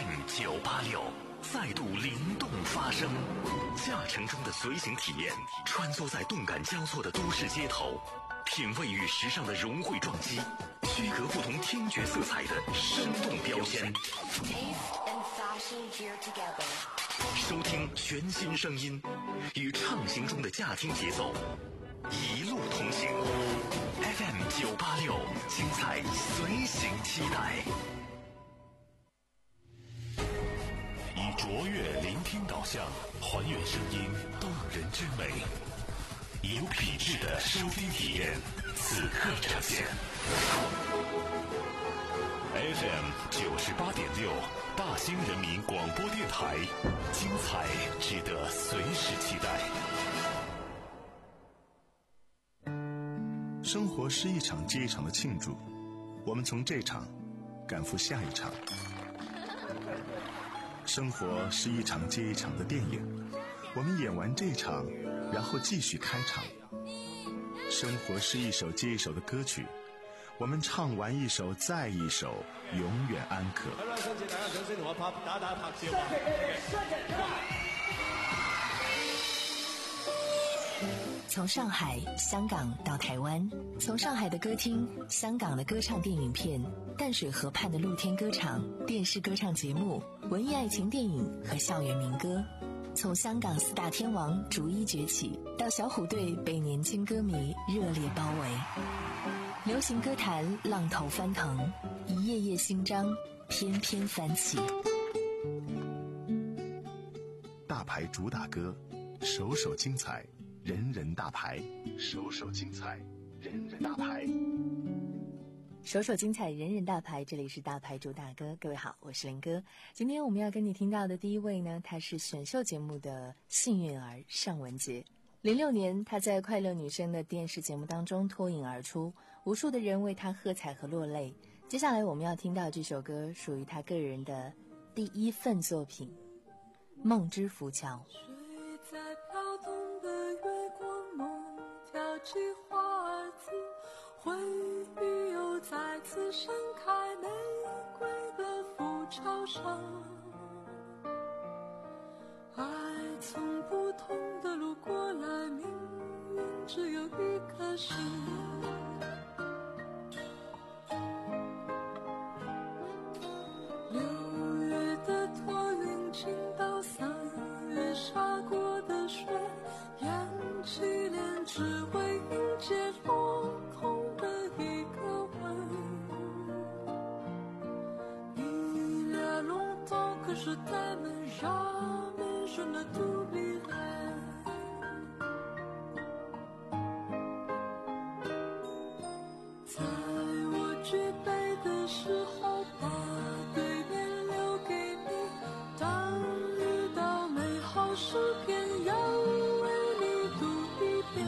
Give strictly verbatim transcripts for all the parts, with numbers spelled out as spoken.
M 九八六再度灵动发声，驾乘中的随行体验，穿梭在动感交错的都市街头，品味与时尚的融汇撞击，区隔不同听觉色彩的生动标签。收听全新声音，与畅行中的驾听节奏，一路同行。F M 九八六，精彩随行期待。以卓越聆听导向，还原声音动人之美，有品质的收听体验，此刻呈现。F M 九十八点六，大兴人民广播电台，精彩值得随时期待。 生活是一场接一场的庆祝，我们从这场赶赴下一场。生活是一场接一场的电影，我们演完这场，然后继续开场。生活是一首接一首的歌曲，我们唱完一首再一首，永远安可。 从上海、香港到台湾，从上海的歌厅、香港的歌唱电影片、淡水河畔的露天歌场、电视歌唱节目、文艺爱情电影和校园民歌，从香港四大天王逐一崛起，到小虎队被年轻歌迷热烈包围。流行歌坛浪头翻腾，一页页新章翩翩翻起。 大牌主打歌，首首精彩，人人大牌，首首精彩，人人大牌， 首首精彩，人人大牌。这里是大牌主打歌，各位好，我是林哥。今天我们要跟你听到的第一位呢，他是选秀节目的幸运儿尚雯婕。零六年，他在《快乐女声》的电视节目当中脱颖而出，无数的人为他喝彩和落泪。接下来我们要听到这首歌，属于他个人的第一份作品《梦之浮桥》。 睡在飘动的月光，梦跳起花儿子，回忆又再次盛开，玫瑰的浮桥上，爱从不同的路过来，命运只有一颗心。六月的托云倾倒，三月洒过的水，扬起脸只为迎接落空的一个吻。Il y a longtemps que je t'aime, jamais je ne t'oublierai。在我举杯的时候，把对面留给你，当遇到美好诗篇，要为你读一遍。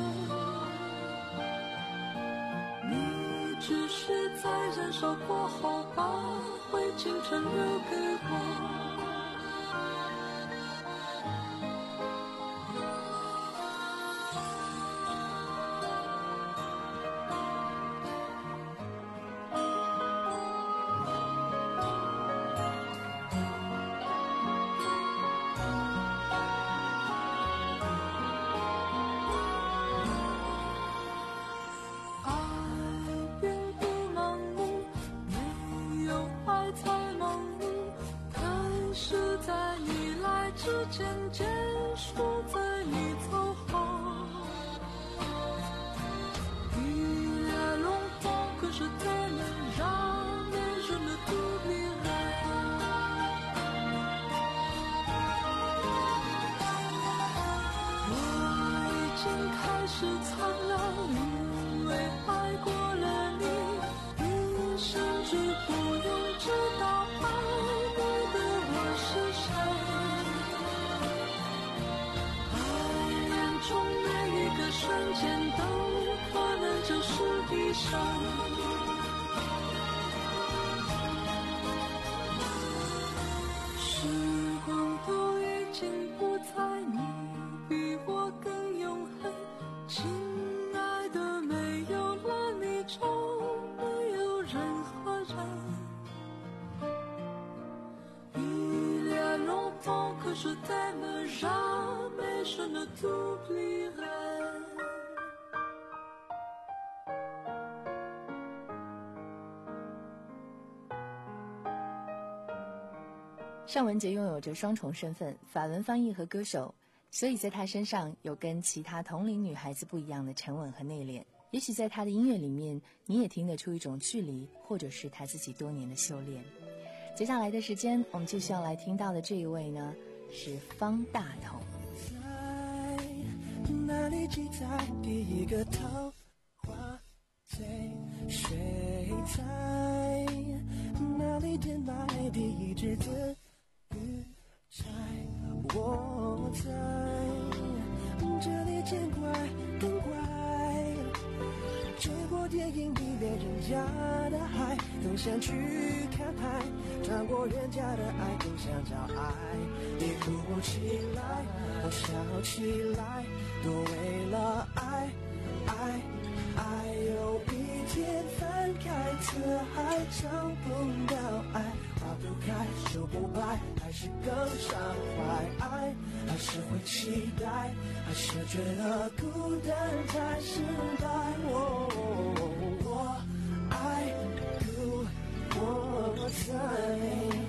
你只是在燃烧过后，把灰烬全留给我。时间结束在你走后，Il y a longtemps que je t'aime, jamais je ne t'oublierai。我已经开始苍老，因为爱过了你，你甚至不用知道爱你的我是谁。瞬间都可能就是一生。时光都已经不在，你比我更永恒。亲爱的，没有了你就没有任何人。 je t'aime, jamais je ne t'oublierai。 尚雯婕拥有着双重身份，法文翻译和歌手，所以在她身上有跟其他同龄女孩子不一样的沉稳和内敛。也许在她的音乐里面，你也听得出一种距离，或者是她自己多年的修炼。接下来的时间，我们继续要来听到的这一位呢，是方大同。 在哪里记载第一个桃花醉？谁在哪里点埋第一只子鱼钗？我在这里见怪更怪，追过电影里面人家的海，更想去看海，穿过人家的爱，更想找爱。你哭起来，我笑起来，都为了爱，爱，爱。有一天翻开词海，找不到爱，花不开，手不白，还是更伤怀。爱，还是会期待，还是觉得孤单才失败。我我爱故我在。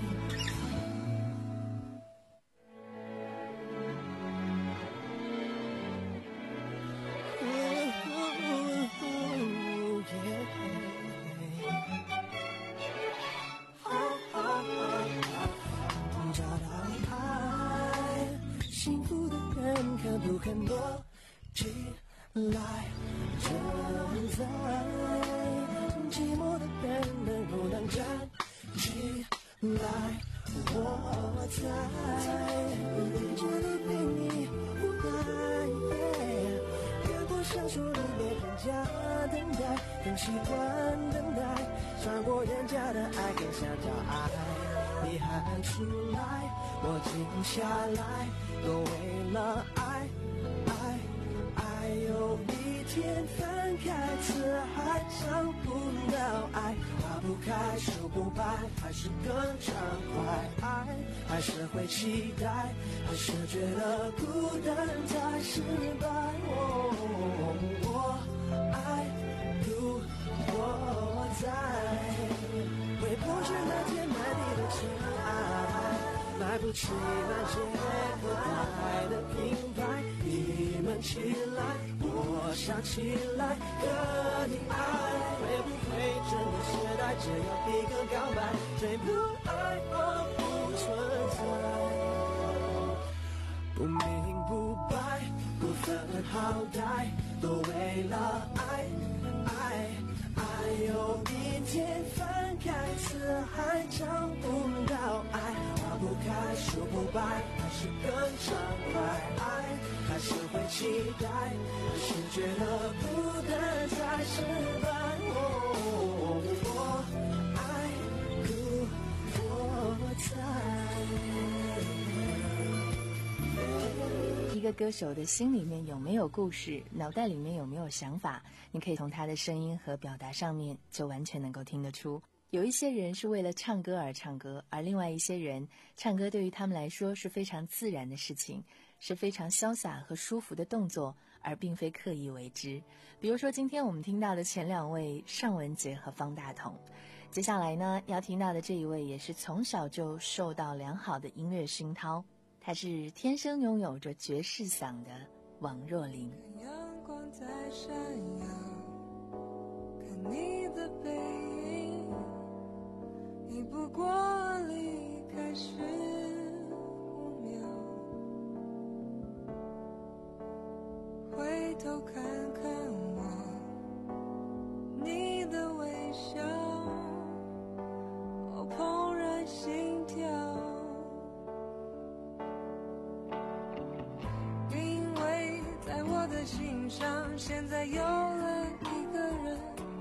找到爱，幸福的人可不肯躲起来？正在寂寞的人能不能站起来？我在这里陪你无奈，越过上树里面人家等待，更习惯等待，穿过人家的爱，更想找爱。你喊出来，我静下来，都为了爱，爱，爱。有一天翻开词海，找不到爱，花不开，手不白，还是更畅快。爱，还是会期待，还是觉得孤单才失败。哦，我爱故我在，会不是那天买你的真爱，买不起那些可爱的品牌。你们起来，我想起来和你爱，会不会真的时代只有一个告白，谁不爱我不存在，不明不白，不分好歹，都为了爱，爱，爱。有一天翻开词海，找不到爱，花不开，手不白，还是更畅快。爱，还是会期待，还是觉得孤单才失败。哦，我爱故我在。一个歌手的心里面有没有故事，脑袋里面有没有想法，你可以从他的声音和表达上面就完全能够听得出。有一些人是为了唱歌而唱歌，而另外一些人唱歌对于他们来说是非常自然的事情，是非常潇洒和舒服的动作，而并非刻意为之。比如说今天我们听到的前两位尚雯婕和方大同，接下来呢要听到的这一位也是从小就受到良好的音乐熏陶，他是天生拥有着爵士嗓的王若琳。 看阳光在闪耀，看你的背影，你不过离开十五秒，回头看看我，你的微笑，我怦然心跳，因为在我的心上现在有了一个人，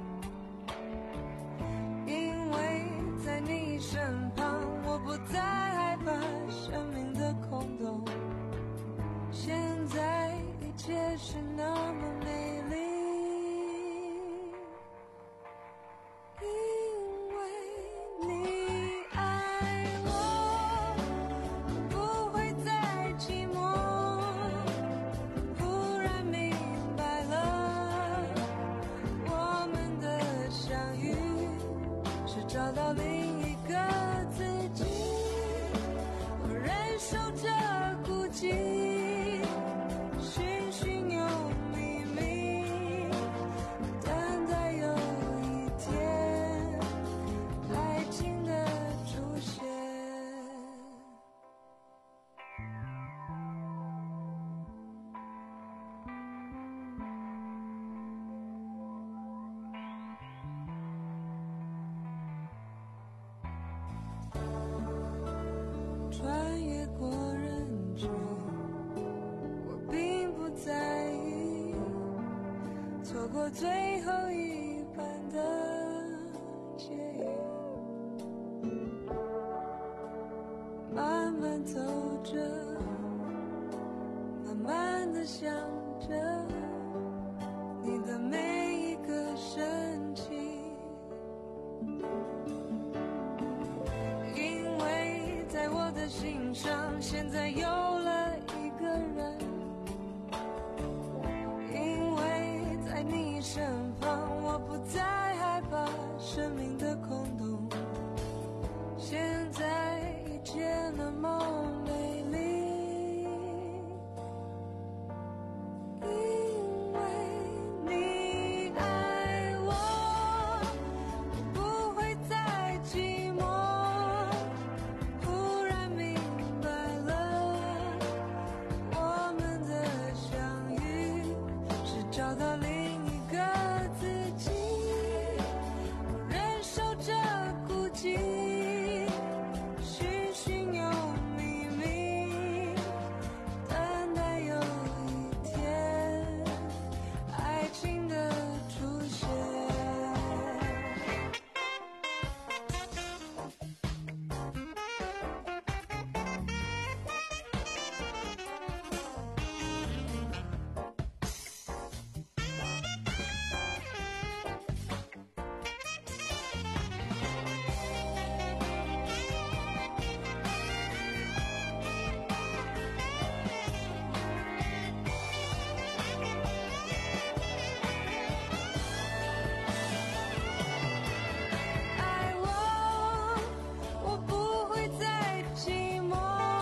因为在你身旁我不再害怕生命的空洞，现在一切是那么美丽，因为你爱我，不会再找到另一个自己，我忍受着孤寂，寻寻又觅觅，等待有一天爱情的出现。穿越过人群，我并不在意，错过最后一班的捷运，慢慢走着，慢慢地想着你的每一个神情，因为在我的心上现在有了一个人，因为在你身旁我不再害怕生命的空洞，现在一切那么美丽，因为你爱我，不会再寂寞，忽然明白了，我们的相遇是找到另一个自己，我忍受着孤寂，寻寻又觅觅，等待有一天爱情的出现。爱我，我不会再寂寞，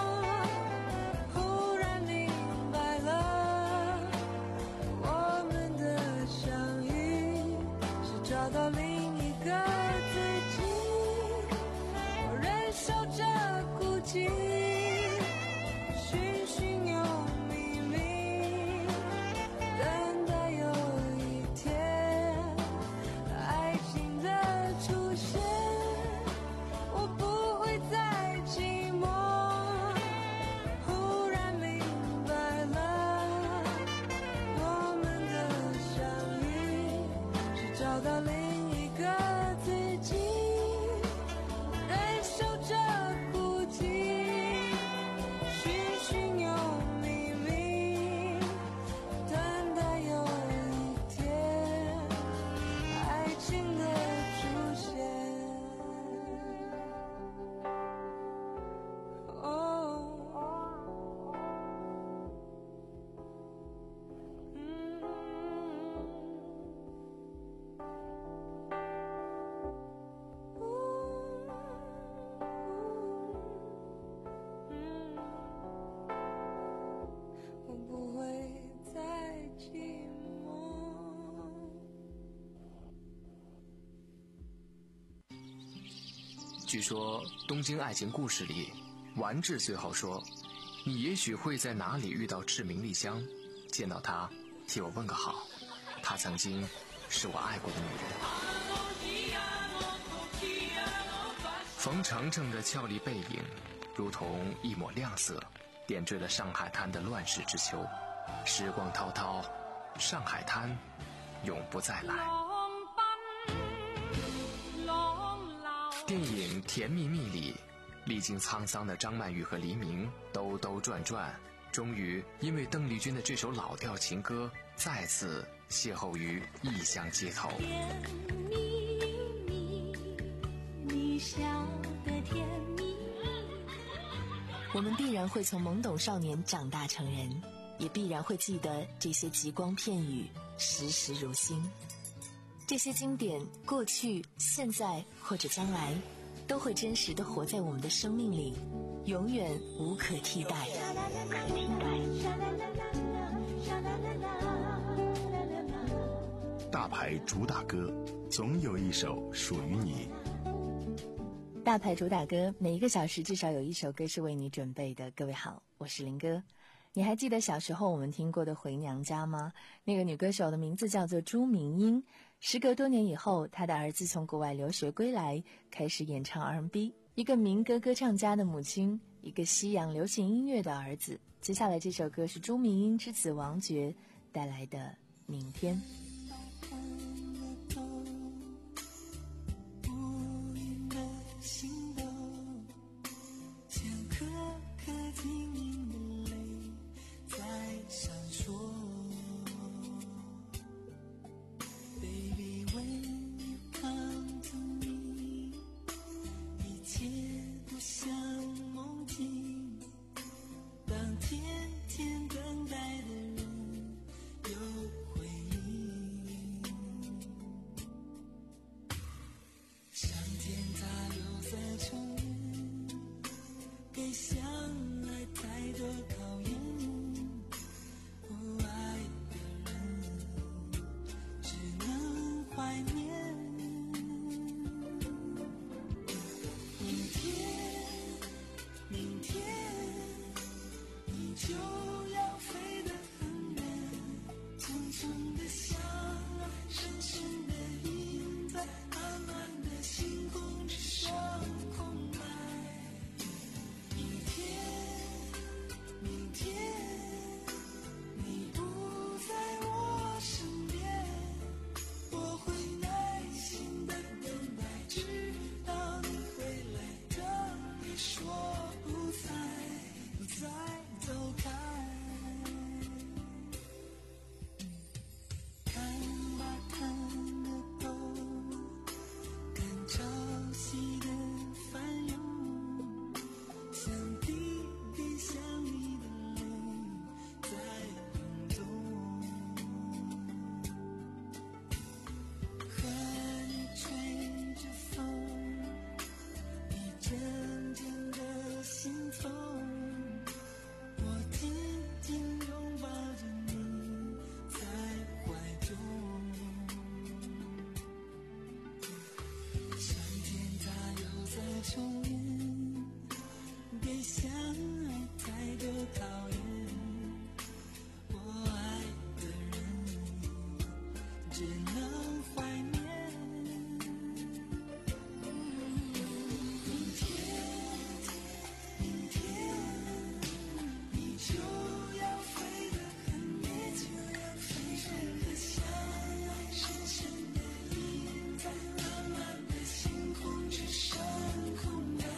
忽然明白了，我们的相遇是找到另一个自己，我忍受着孤寂，寻寻又觅觅，等待有一天爱情的出现，我不会再寂寞，忽然明白了，我们的相遇是找到另一个自己，忍受着孤寂，寻寻又觅觅，等待有一天爱情的出现。哦，嗯，嗯，我不会再寂寞。 据说《东京爱情故事》里，丸治最后说：“你也许会在哪里遇到志明丽香，见到她，替我问个好。她曾经是我爱过的女人。”冯程程的俏丽背影，如同一抹亮色，点缀了上海滩的乱世之秋。时光滔滔，上海滩永不再来。电影《甜蜜蜜》里，历经沧桑的张曼玉和黎明兜兜转转，终于因为邓丽君的这首老调情歌，再次邂逅于异乡街头。 甜蜜蜜，你笑得甜蜜。 我们必然会从懵懂少年长大成人，也必然会记得这些极光片语，时时如新。 这些经典，过去、现在或者将来，都会真实地活在我们的生命里，永远无可替代。 大牌主打歌，总有一首属于你。 大牌主打歌，每一个小时至少有一首歌是为你准备的。各位好，我是林哥。你还记得小时候我们听过的《回娘家》吗？那个女歌手的名字叫做朱明英。时隔多年以后，她的儿子从国外留学归来，开始演唱 R and B。 一个民歌歌唱家的母亲，一个西洋流行音乐的儿子。接下来这首歌是朱明英之子王珏带来的《明天》。 深深的阴在蓝蓝的星空之上空白。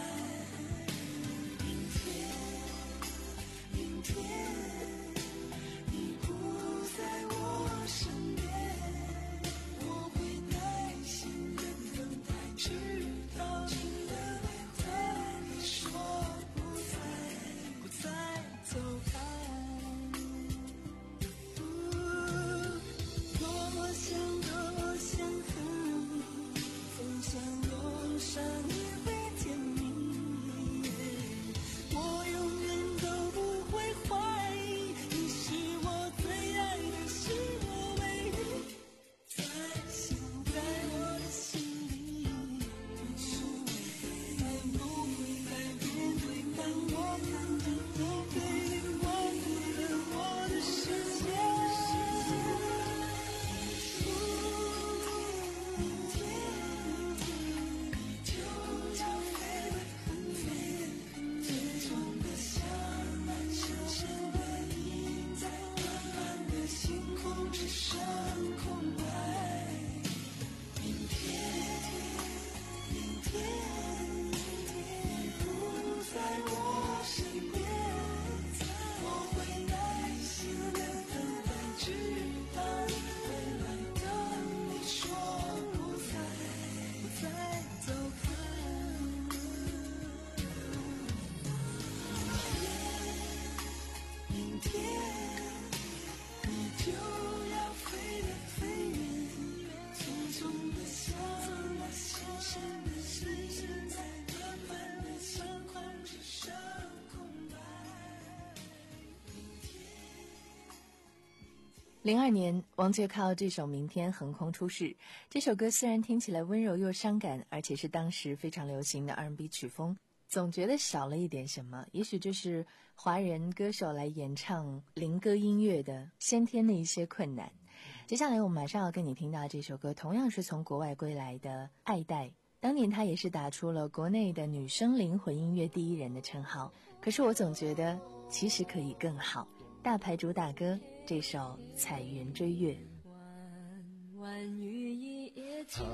零二年，王珏靠这首《明天》横空出世。这首歌虽然听起来温柔又伤感，而且是当时非常流行的 R and B 曲风，总觉得少了一点什么。也许这是华人歌手来演唱灵歌音乐的先天的一些困难。接下来我们马上要跟你听到这首歌，同样是从国外归来的爱戴。当年他也是打出了国内的女生灵魂音乐第一人的称号。可是我总觉得其实可以更好。大牌主打歌这首《彩云追月》。 弯弯雨一夜晴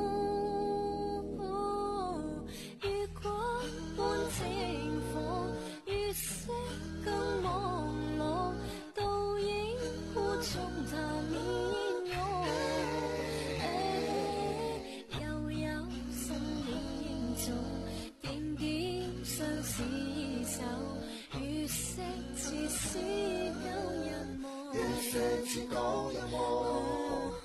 浓，月光伴清風，月色更朦朧，倒映湖中她面容。遙遙身影中，點點相思手，月色似是舊人夢，月色似舊人夢。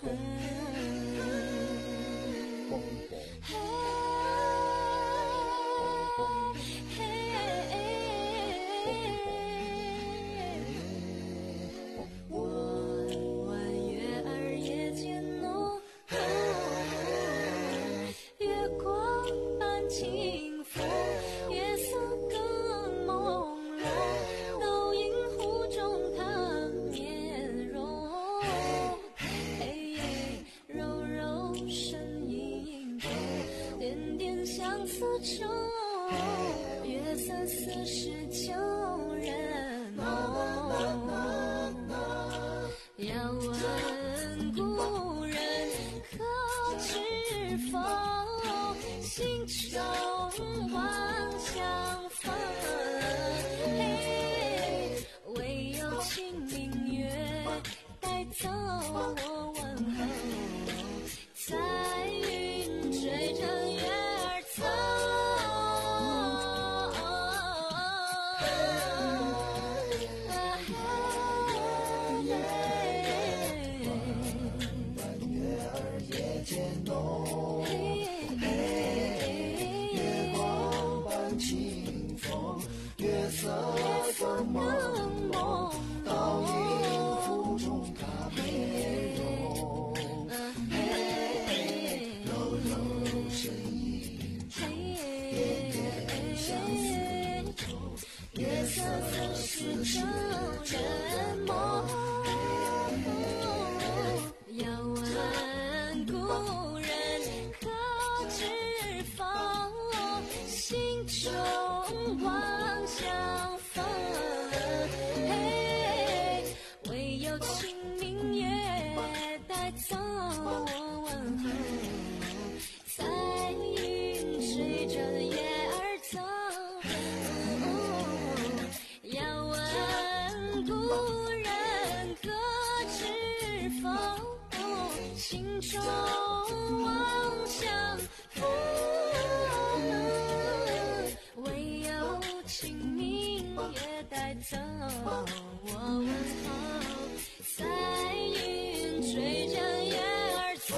月色似是旧人梦，要问故人可知否？心中望相逢，唯有清明月带走我问候，彩云追着月儿走。月色更朦朧，倒映湖中她面容。柔柔身影中，点点相思愁。月色似是旧人梦，要问故人可知否？心中望相逢，唯有清明月带走我问候，彩云追着月儿走。要问故人可知否？心中望相逢。清明也带走我问候，彩云追着月儿走。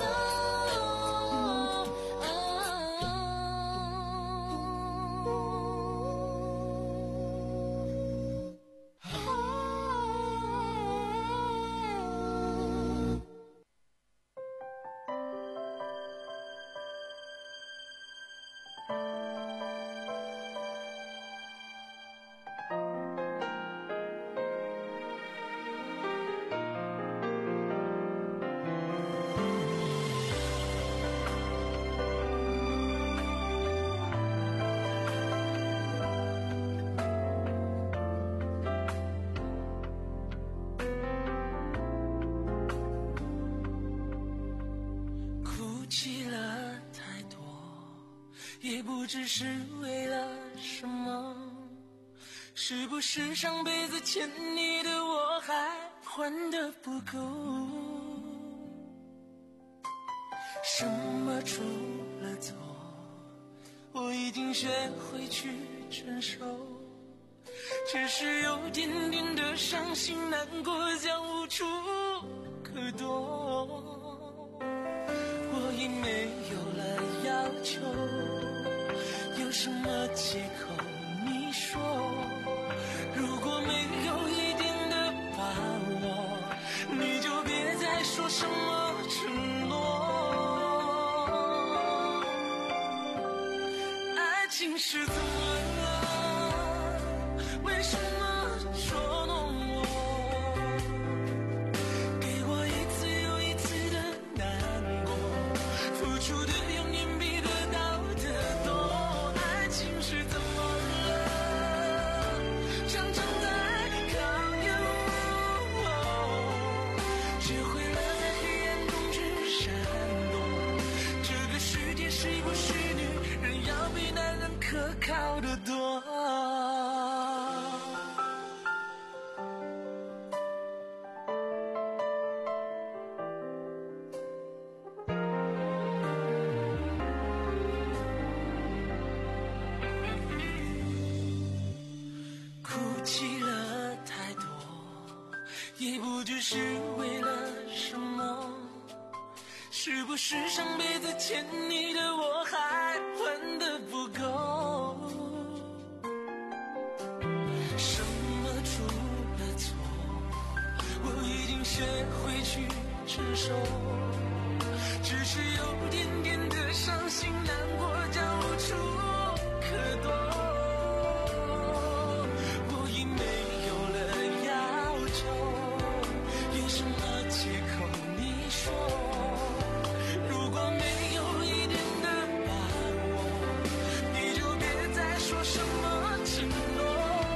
也不知是为了什么，是不是上辈子欠你的我还还得不够？什么出了错，我已经学会去承受，只是有点点的伤心难过，将无处可躲。我已没有了要求，有什么借口你说？如果没有一点的把握，你就爱情是怎么了？为什么捉弄我？给我一次又一次的难过，付出的永远比得到的多。爱情是怎么了？常常在考验我，学会了在黑暗中去闪躲。这个世界是不是女人要比男人可靠得多？哭泣了太多，也不知是为了什么。是不是上辈子欠你的我还还得不够？什么出了错，我已经学会去承受，只是有点点的伤心难过，叫无处可躲。我已没有了要求，有什么借口你说？如果没有一点的把握，你就别再说什么承诺。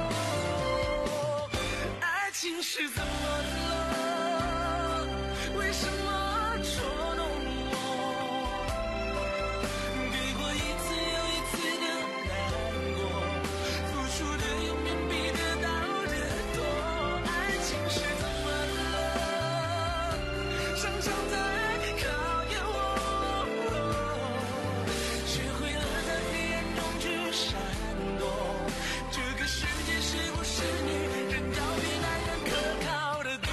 爱情是怎么了？为什么捉弄我？给过一次又一次的难过，付出的永远比得到的多。爱情是怎么了？常常在考验我，学会了在黑暗中去闪躲。这个世界是不是女人要比男人可靠得多？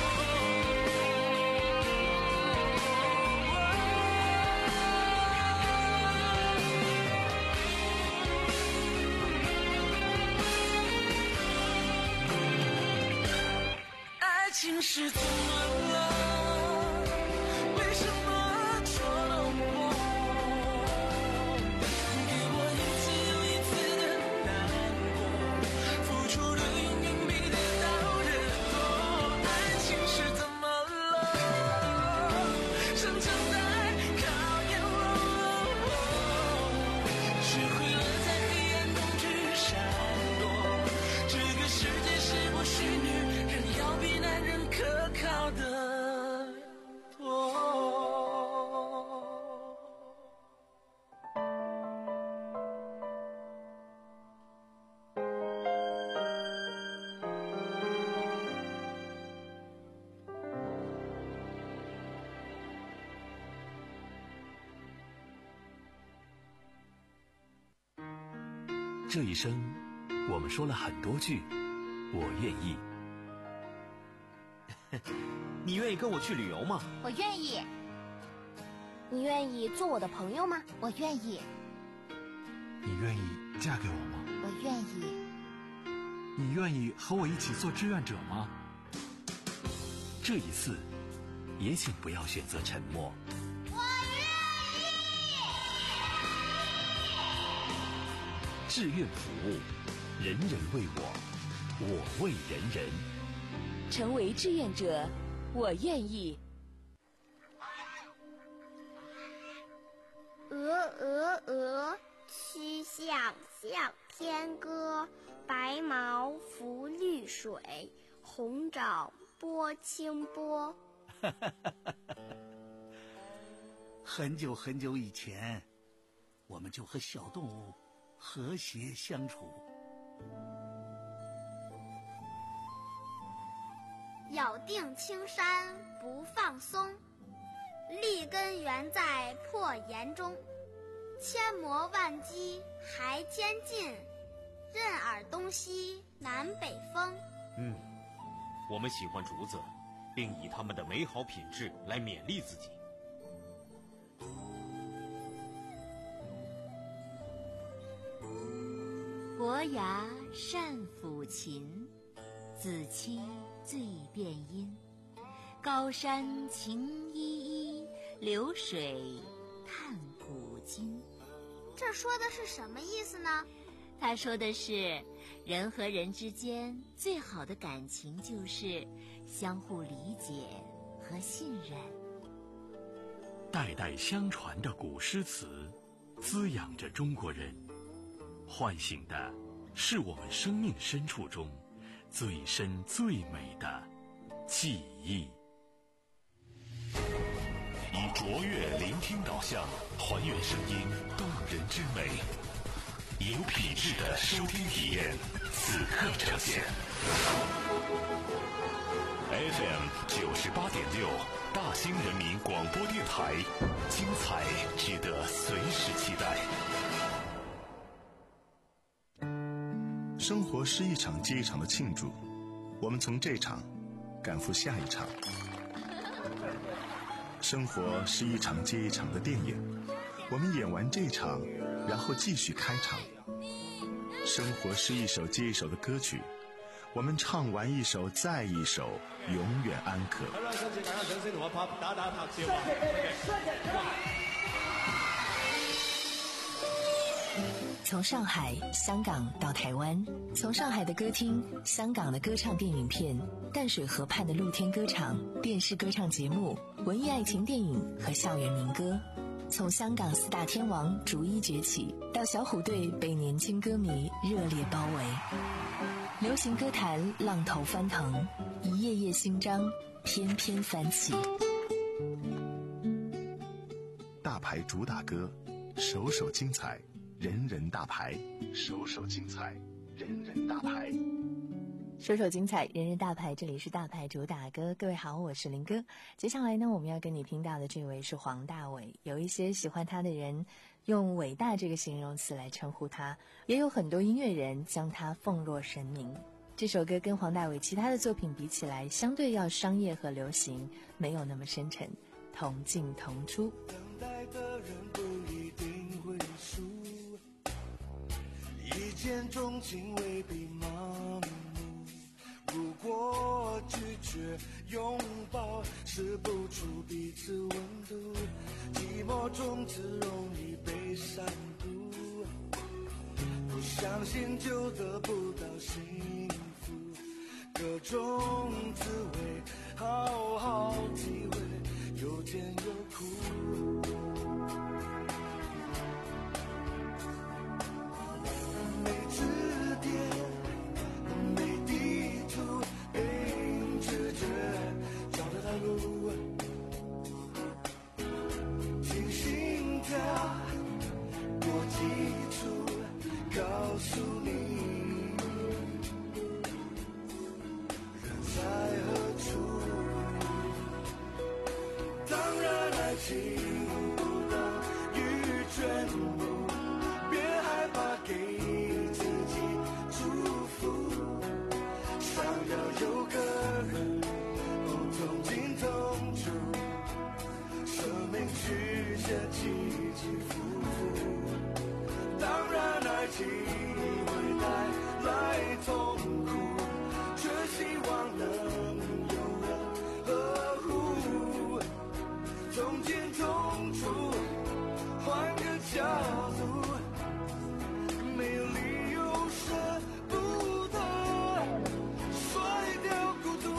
爱情是怎么了？为什么捉弄我？给我一次又一次的难过，付出的永远比得到的多。爱情是怎么了？常常在考验我，学会了在黑暗中去闪躲。这个世界是不是女人要比男人可靠得多？ 这一生，我们说了很多句“我愿意”。 你愿意跟我去旅游吗？ 我愿意。你愿意做我的朋友吗？我愿意。 你愿意嫁给我吗？ 我愿意。 你愿意和我一起做志愿者吗？ 这一次，也请不要选择沉默。 我愿意。 志愿服务，人人为我，我为人人。 成为志愿者，我愿意。 鹅鹅鹅，曲项向天歌。白毛浮绿水，红掌拨清波。 很久很久以前，我们就和小动物和谐相处。 咬定青山不放松，立根原在破岩中。千磨万击还坚劲，任尔东西南北风。 嗯，我们喜欢竹子，并以它们的美好品质来勉励自己。 伯牙善抚琴，子期最辨音。高山晴依依，流水叹古今。 这说的是什么意思呢？ 他说的是，人和人之间最好的感情就是相互理解和信任。 代代相传的古诗词，滋养着中国人，唤醒的是我们生命深处中最深最美的记忆。以卓越聆听导向，还原声音动人之美，有品质的收听体验，此刻呈现。F M 九十八点六，大兴人民广播电台，精彩值得随时期待。 生活是一场接一场的庆祝，我们从这场赶赴下一场。生活是一场接一场的电影，我们演完这场，然后继续开场。生活是一首接一首的歌曲，我们唱完一首再一首，永遠安可。 好啦，今次大家掌聲同我拍打打拍照啊！ 从上海、香港到台湾，从上海的歌厅、香港的歌唱电影片、淡水河畔的露天歌场、电视歌唱节目、文艺爱情电影和校园民歌，从香港四大天王逐一崛起，到小虎队被年轻歌迷热烈包围。流行歌坛浪头翻腾，一页页新章翩翩翻起。 大牌主打歌，首首精彩，人人大牌，首首精彩，人人大牌。 首首精彩，人人大牌，这里是大牌主打歌。各位好，我是林哥。接下来呢，我们要跟你听到的这位是黄大炜。有一些喜欢他的人用伟大这个形容词来称呼他，也有很多音乐人将他奉若神明。这首歌跟黄大炜其他的作品比起来，相对要商业和流行，没有那么深沉，同进同出。 等待的人不一定会输，一见钟情未必盲目，如果拒绝拥抱，试不出彼此温度，寂寞中只容易被闪读，不相信就得不到幸福，各种滋味好好体会，有甜有苦，没支点，没地图，凭直觉找得到路，听心跳过基础，告诉你人在何处。当然爱情不等于全部，别害怕给自己祝福，想要有个人不同进同出，生命曲线起起伏伏，当然爱情会带来痛苦，却希望能有人呵护，同进同出，换个角度，没有理由舍不得甩掉孤独。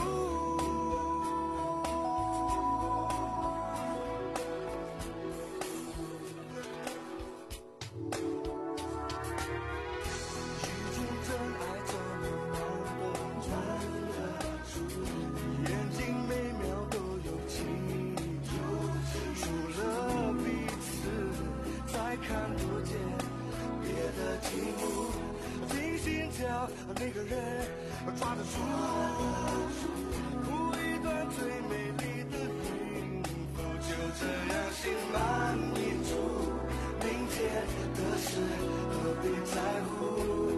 一种真爱怎么能够传得出，眼睛每秒都有记住，除了彼此才看不见别的题目，听心跳那个人抓得住，谱一段最美丽的幸福，就这样心满意足，明天的事何必在乎，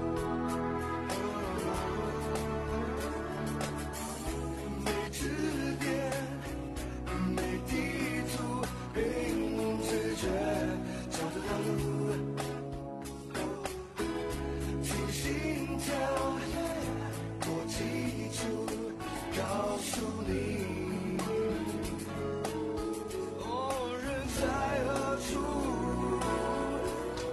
没支点，没地图，凭直觉找得到路，听心跳过基础，告诉你哦，人在何处。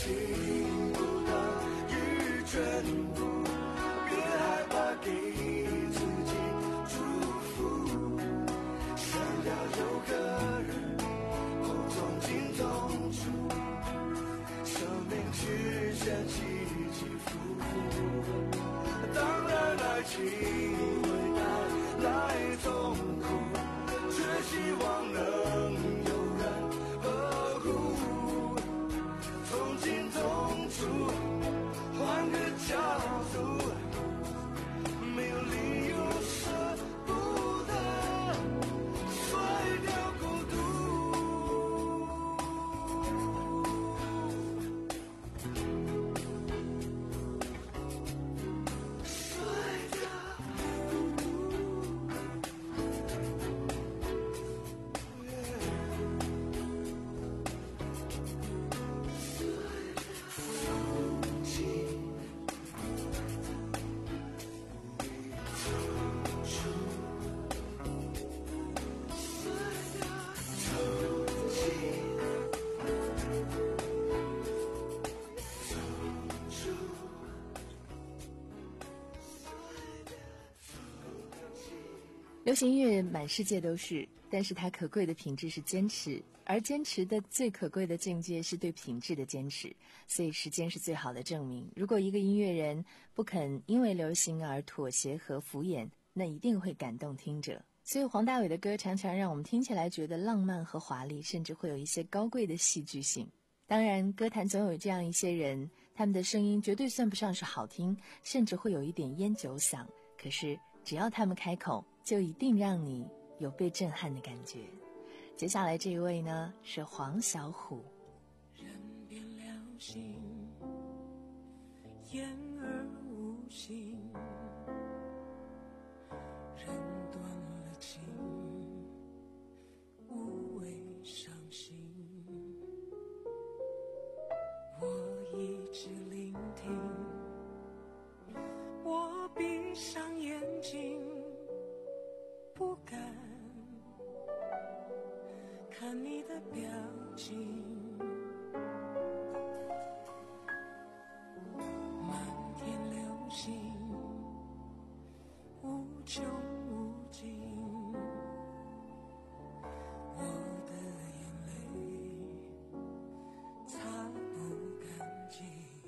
情不等于全部，别害怕给自己祝福。想要有个人不从进从出，生命曲线起起伏伏。当然爱情会带来痛苦，却希望能有人呵护，从进从出，换个角度，没有理由舍不得甩掉孤独。甩掉孤独。 流行音乐满世界都是，但是它可贵的品质是坚持，而坚持的最可贵的境界是对品质的坚持。所以时间是最好的证明，如果一个音乐人不肯因为流行而妥协和敷衍，那一定会感动听者。所以黄大炜的歌常常让我们听起来觉得浪漫和华丽，甚至会有一些高贵的戏剧性。当然歌坛总有这样一些人，他们的声音绝对算不上是好听，甚至会有一点烟酒嗓，可是只要他们开口，就一定让你有被震撼的感觉。接下来这一位呢，是黄小琥。 人变了心，言而无信，人断了情，无谓伤心。我一直聆听，我闭上眼睛，不敢看你的表情。漫天流星，无穷无尽，我的眼泪擦不干净，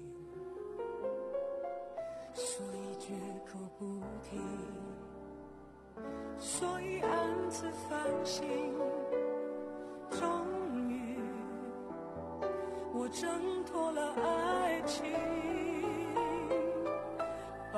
所以绝口不提，所以暗自反省。终于我挣脱了爱情，把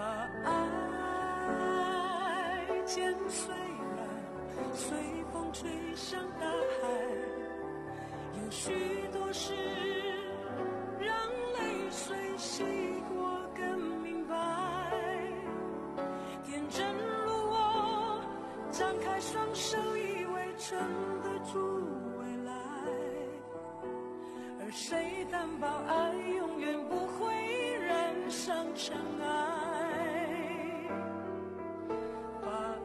爱剪碎了，随风吹向大海。有许多事让泪水洗过更明白，天真如我张开双手，以为撑得住未来，而谁担保爱永远不会染上尘埃？把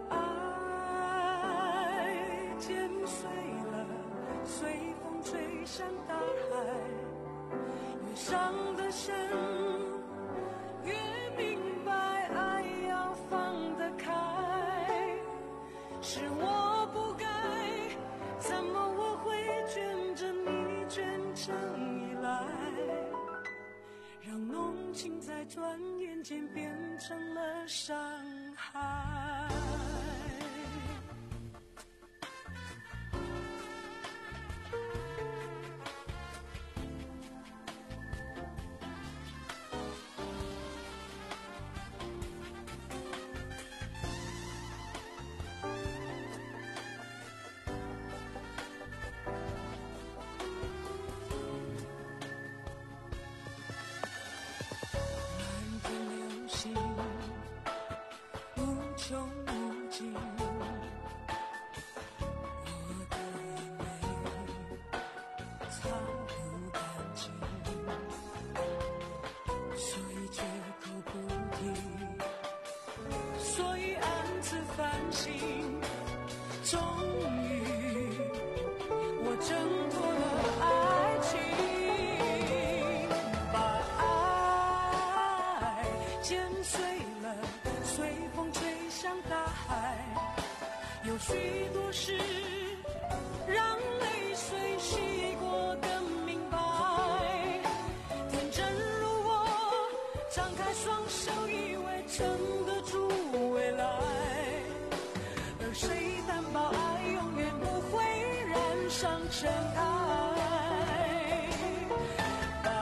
爱剪碎了，随风吹向大海，越伤得深，越明白爱要放得开。是我不该，怎么我会卷着你卷成依赖，让浓情在转眼间变成了伤害。漫天流星，无穷无许多事让泪水洗过更明白。天真如我，张开双手以为撑得住未来，而谁担保爱永远不会染上尘埃？把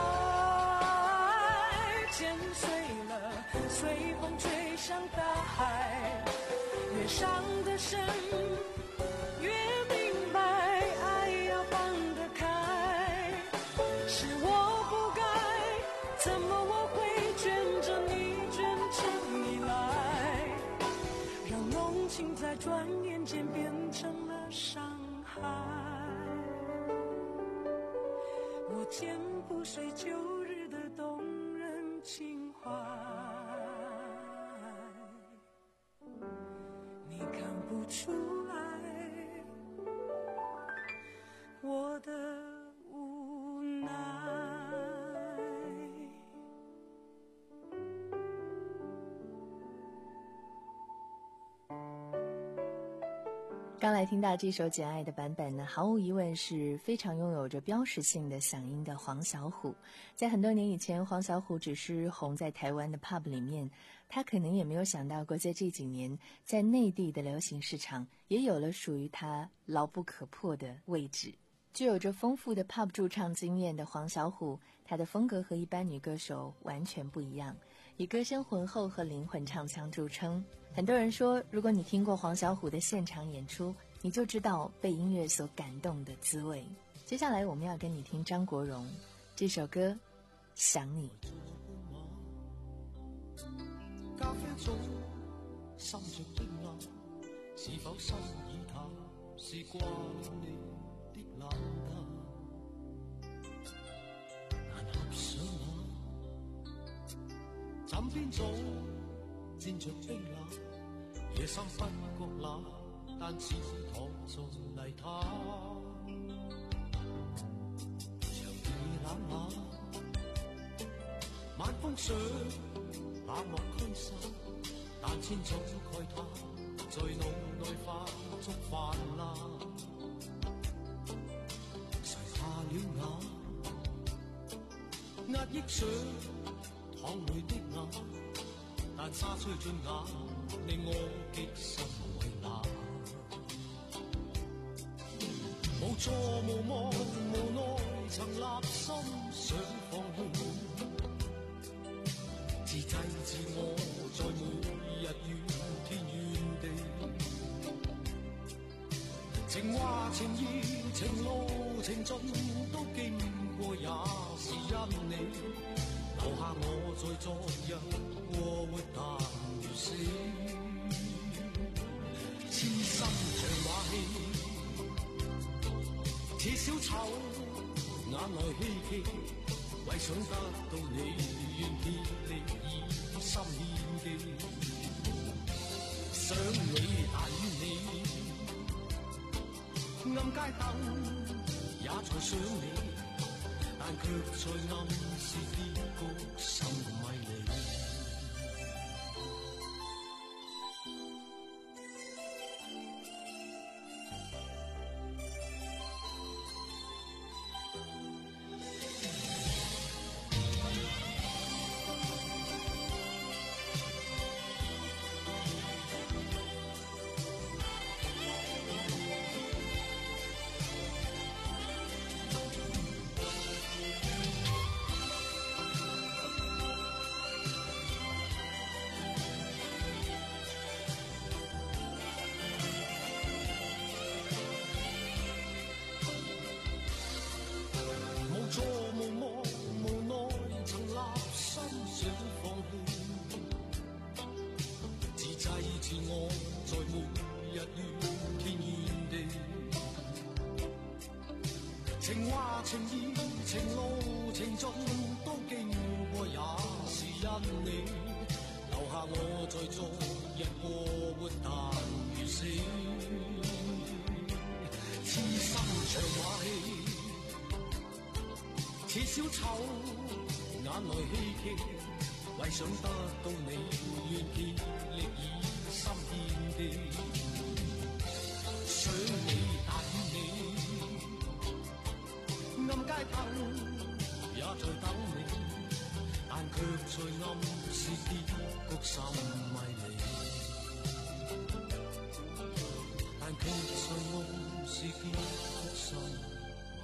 爱剪碎了，随风吹向大海，越伤得深，越明白爱要放得开。是我不该，怎么我会卷着你卷成你来，让浓情在转眼间变成了伤害。我剪不碎旧日的动人情怀，你看不出来我的无奈。 刚来听到这首《简爱》的版本呢，毫无疑问是非常拥有着标识性的嗓音的黄小琥。在很多年以前，黄小琥只是红在台湾的 pub 里面，他可能也没有想到过，在这几年，在内地的流行市场也有了属于他牢不可破的位置。具有着丰富的 pub 驻唱经验的黄小琥，她的风格和一般女歌手完全不一样，以歌声浑厚和灵魂唱腔著称。很多人说，如果你听过黄小琥的现场演出，你就知道被音乐所感动的滋味。接下来我们要跟你听张国荣这首歌《想你》。 咖啡中滲着的眼，是否心已淡？是掛你的冷淡，難合上眼，枕邊早沾着冰冷，夜深不覺冷，但似躺在泥灘。長夜冷冷，晚風上冷漠驅散，但千種慨嘆在腦內化作泛濫。垂下了眼，壓抑上淌淚的眼，但沙吹進眼，令我極心為難。無助無望無奈，曾立心想放棄，自制自我，在每日怨天怨地。情話情意情路情盡都經過，也是因你留下我在昨日過活但如死。痴心像馬戲，似小丑眼內希冀，為想得到你願竭力以心獻技。想你大於你，暗街燈也在想你，但卻在暗示結局甚迷離。情話情意情路情盡都經過，也是因你留下我在昨日過活但如死。痴心像馬戲，似小丑眼內希冀，為想得到你願竭力以心獻技。 想你等你，暗街头也在等你，但却在暗示結局甚迷離，但卻在暗示結局甚迷離。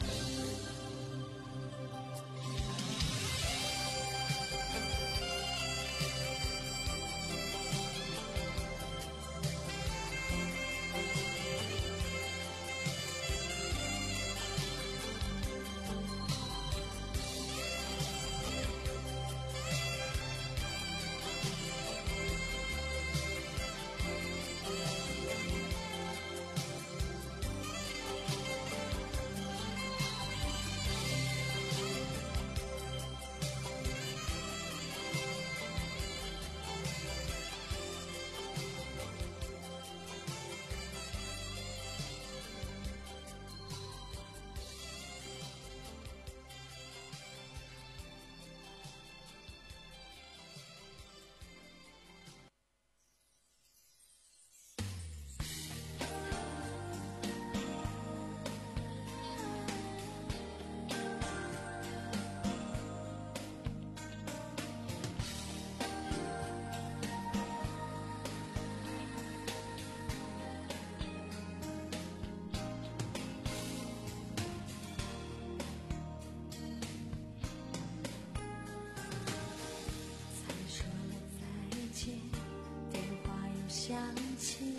想起，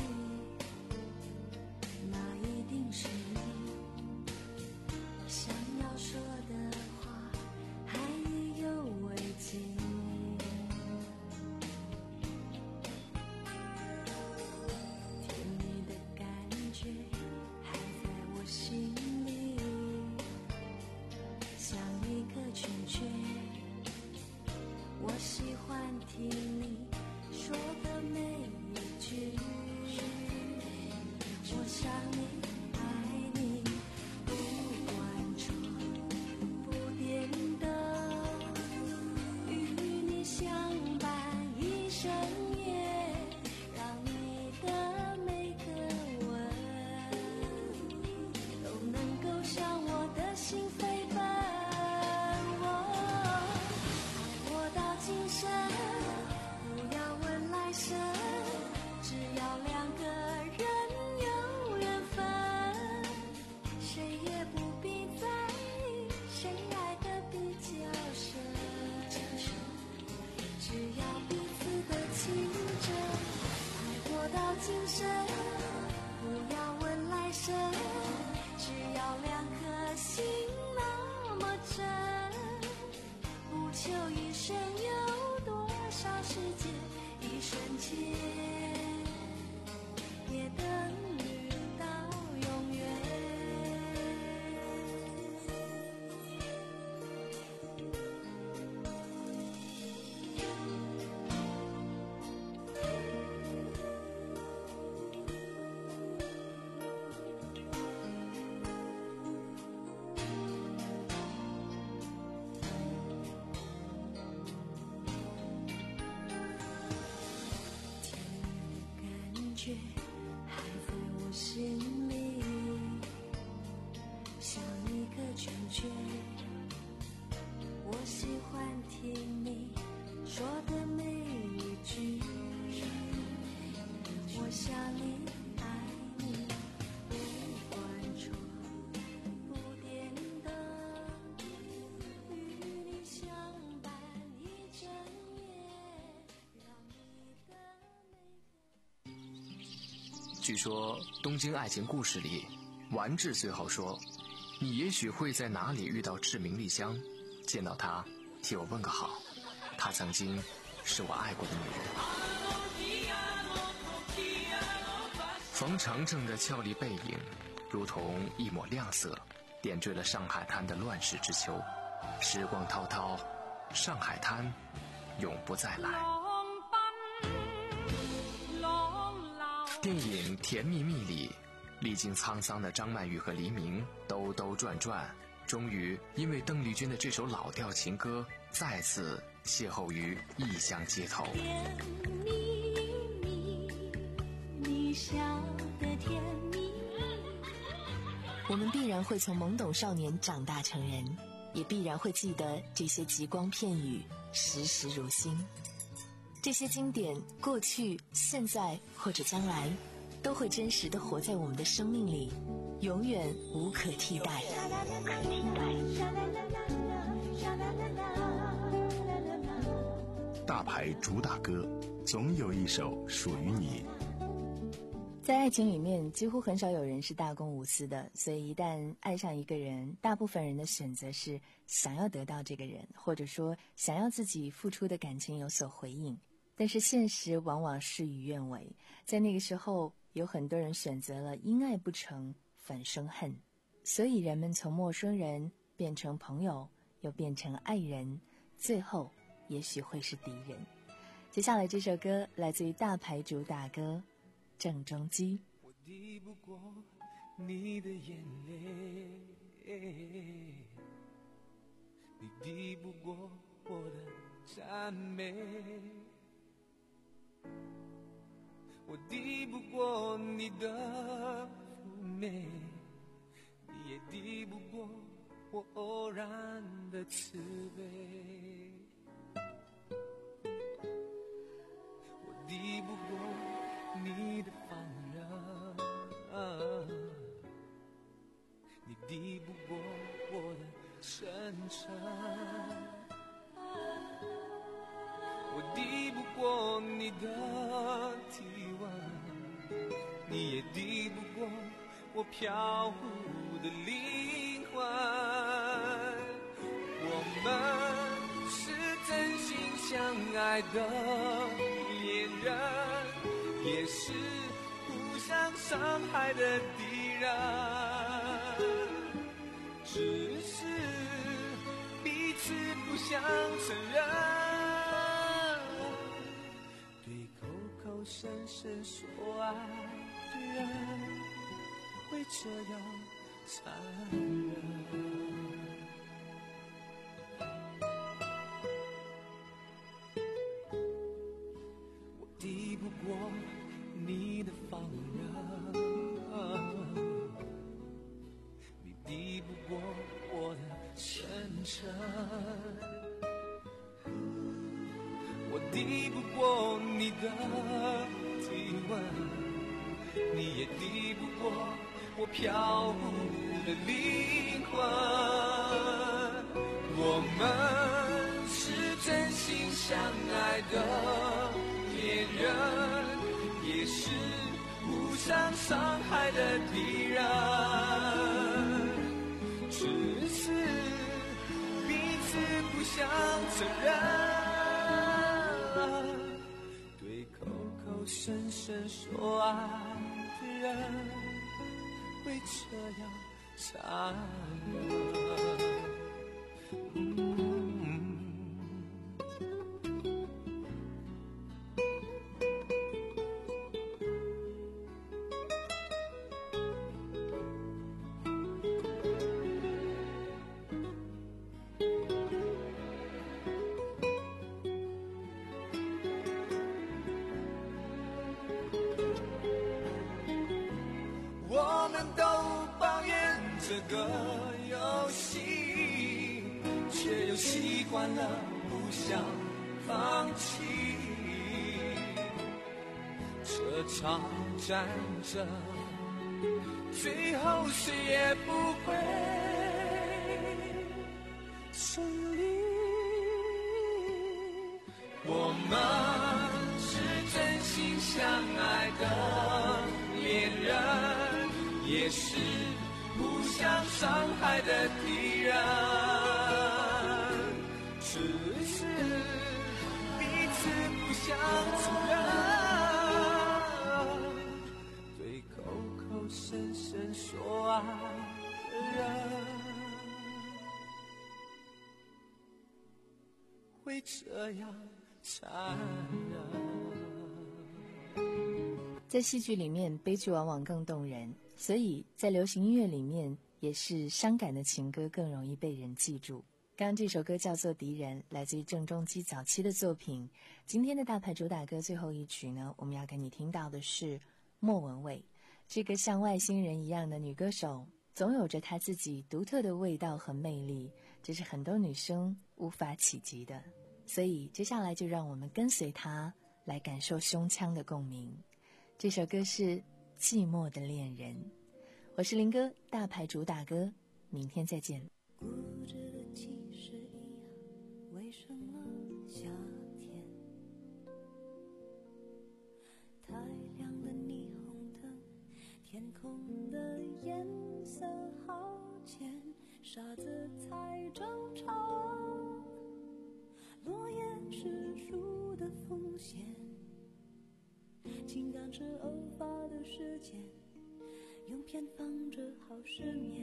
那一定是你想要说的话，还意犹未尽。甜蜜的感觉还在我心里，像一个圈圈。我喜欢听你说的每一句，我想你，爱你，不管错不颠倒，与你相伴一生夜，让你的每个吻都能够向我的心飞奔。爱我到今生，不要问来生，只要两个人有缘分，谁也不必在意谁爱的比较深，只要彼此的情真。爱我到今生，不要问来生，只要两颗心那么真，不求一生有多少时间，一瞬间也等于到永远。感觉还在我心里，像一个圈圈。我喜欢听你说的每一句，我想你，爱你，不管错不颠倒，与你相伴一整夜，让你的每个。 据说《东京爱情故事》里，丸治最后说：“你也许会在哪里遇到志明莉香，见到她，替我问个好。她曾经是我爱过的女人。”冯程程的俏丽背影，如同一抹亮色，点缀了上海滩的乱世之秋。时光滔滔，上海滩永不再来。电影《甜蜜蜜》里，历经沧桑的张曼玉和黎明兜兜转转，终于因为邓丽君的这首老调情歌，再次邂逅于异乡街头。 甜蜜蜜，你笑得甜蜜蜜， 我们必然会从懵懂少年长大成人，也必然会记得这些极光片语，时时如新。这些经典，过去、现在或者将来，都会真实地活在我们的生命里，永远无可替代。 大牌主打歌，总有一首属于你。 在爱情里面，几乎很少有人是大公无私的，所以一旦爱上一个人，大部分人的选择是想要得到这个人，或者说想要自己付出的感情有所回应。但是现实往往事与愿违，在那个时候，有很多人选择了因爱不成反生恨，所以人们从陌生人变成朋友，又变成爱人，最后也许会是敌人。接下来这首歌来自于大牌主打歌郑中基。 我抵不过你的眼泪，你抵不过我的赞美，我抵不过你的妩媚，你也抵不过我偶然的慈悲，我抵不过你的放任，你抵不过我的真诚，我抵不过你的体温，你也抵不过我飘忽的灵魂。我们是真心相爱的恋人，也是互相伤害的敌人，只是彼此不想承认。对口口声声说爱的人，会这样残忍。我抵不过你的放任，你抵不过我的真诚，我抵不过你的体温，你也抵不过我飘忽的灵魂。我们是真心相爱的恋人，也是互相伤害的敌人，只是彼此不想承认。对口口声声说爱的人，会这样残忍。我们都抱怨这个游戏，却又习惯了不想放弃。这场战争最后谁也不会胜利。我们是真心相爱的恋人，也是互相伤害的敌人，只是彼此不想承认。对口口声声说爱的人，会这样残忍。 在戏剧里面，悲剧往往更动人，所以在流行音乐里面，也是伤感的情歌更容易被人记住。刚刚这首歌叫做《敌人》，来自于郑中基早期的作品。今天的大牌主打歌最后一曲呢，我们要给你听到的是莫文蔚。这个像外星人一样的女歌手， 总有着它自己独特的味道和魅力，这是很多女生无法企及的。所以接下来就让我们跟随它来感受胸腔的共鸣。这首歌是《寂寞的恋人》，我是林哥，大牌主打歌，明天再见。 固执的其实一样，为什么夏天太亮的霓虹灯，天空的颜色好浅，傻子才正常，落叶是树的风险，情感是偶发的事件，用偏方治好失眠。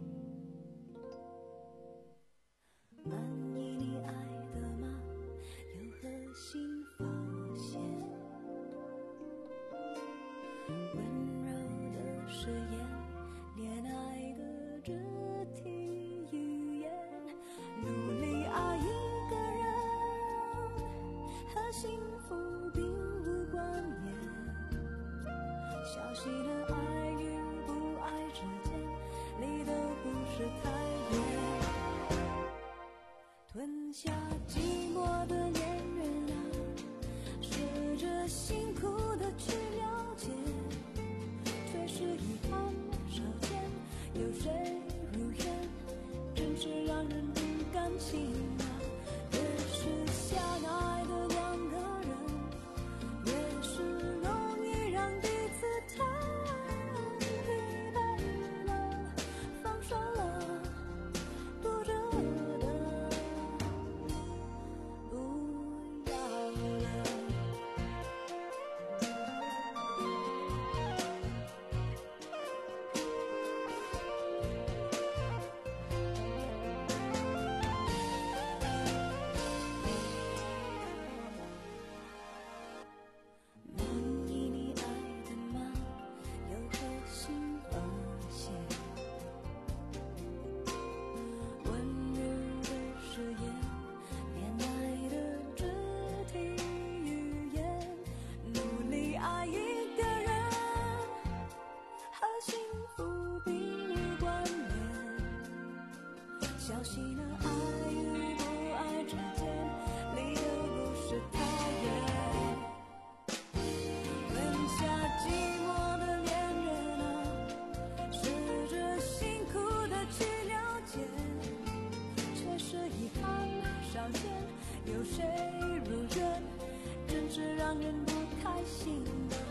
满意你爱的吗？有何新发现？温柔的誓言，恋爱的肢体语言，努力爱一个人，和幸福并无关联。小心的爱与不爱之间，离得不是太远。吞下寂寞的恋人啊，试着辛苦的去了解，却是遗憾少见。有谁如愿，真是让人不甘心啊。越是相爱的两个人，越是容易让彼此太疲惫了，放手了，不值得。小心的爱与不爱之间，离得不是太远。吞下寂寞的恋人啊，试着辛苦的去了解，却是遗憾少见。有谁如愿，真是让人不开心的。